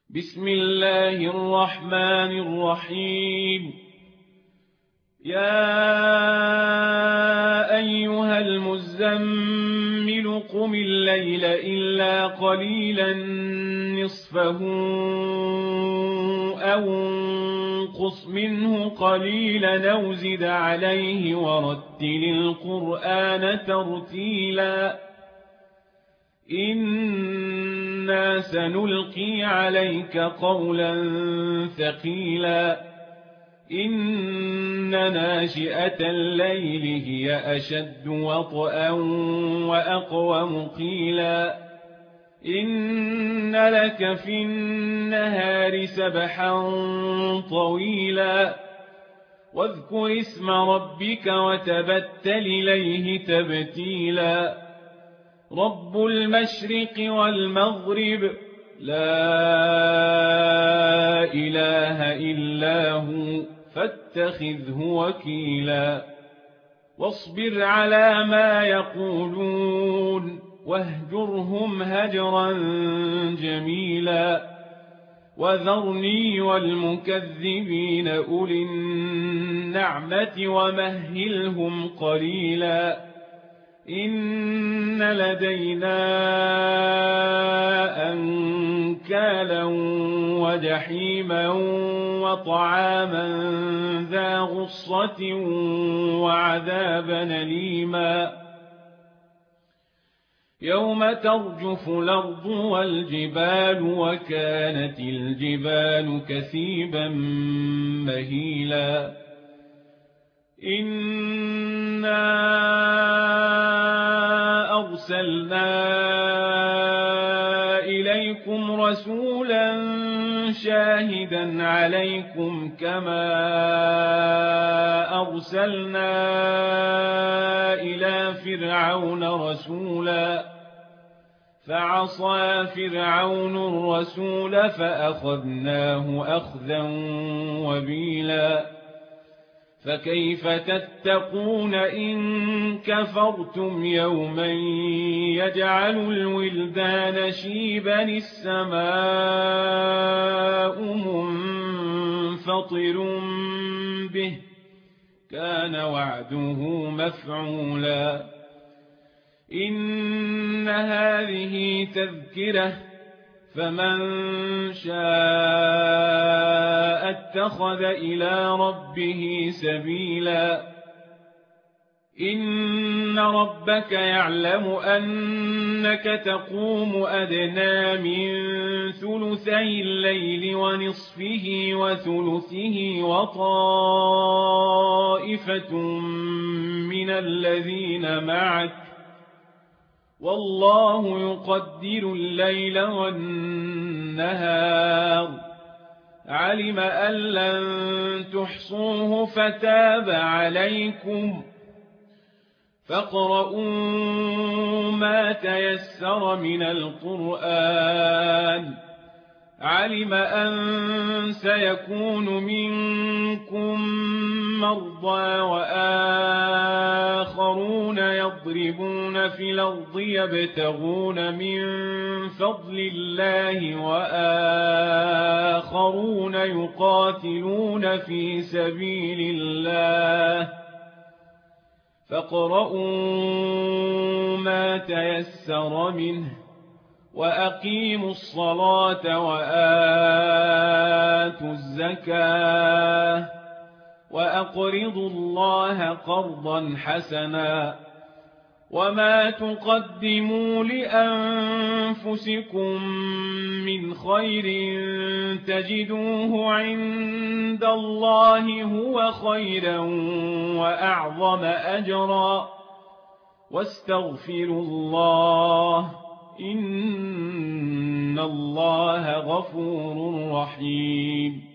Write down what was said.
بسم الله الرحمن الرحيم. يا أيها المزمل قم الليل إلا قليلا نصفه أو انقص منه قليلا أو زد عليه ورتل القرآن ترتيلا إنا سنلقي عليك قولا ثقيلا إن ناشئة الليل هي أشد وطئا وأقوم قيلا إن لك في النهار سبحا طويلا واذكر اسم ربك وتبتل إليه تبتيلا رب المشرق والمغرب لا إله إلا هو فاتخذه وكيلا واصبر على ما يقولون واهجرهم هجرا جميلا وذرني والمكذبين أولي النعمة ومهلهم قليلا إن لدينا أنكالا وجحيما وطعاما ذا غصة وعذابا أليما يوم ترجف الأرض والجبال وكانت الجبال كثيبا مهيلا إنا أرسلنا إليكم رسولا شاهدا عليكم كما أرسلنا إلى فرعون رسولا فعصى فرعون الرسول فأخذناه أخذا وبيلا فكيف تتقون إن كفرتم يوما يجعل الولدان شيبا السماء منفطر به كان وعده مفعولا إن هذه تذكرة فمن شاء اتخذ إلى ربه سبيلا إن ربك يعلم أنك تقوم أدنى من ثلثي الليل ونصفه وثلثه وطائفة من الذين معك والله يقدر الليل والنهار علم أن لن تحصوه فتاب عليكم فاقرؤوا ما تيسر من القرآن علم أن سيكون منكم مرضى وآخرون يضربون في الأرض يبتغون من فضل الله وآخرون يقاتلون في سبيل الله فاقرؤوا ما تيسر منه وأقيموا الصلاة وآتوا الزكاة وأقرضوا الله قرضا حسنا وما تقدموا لأنفسكم من خير تجدوه عند الله هو خيرا وأعظم أجرا واستغفروا الله إن الله غفور رحيم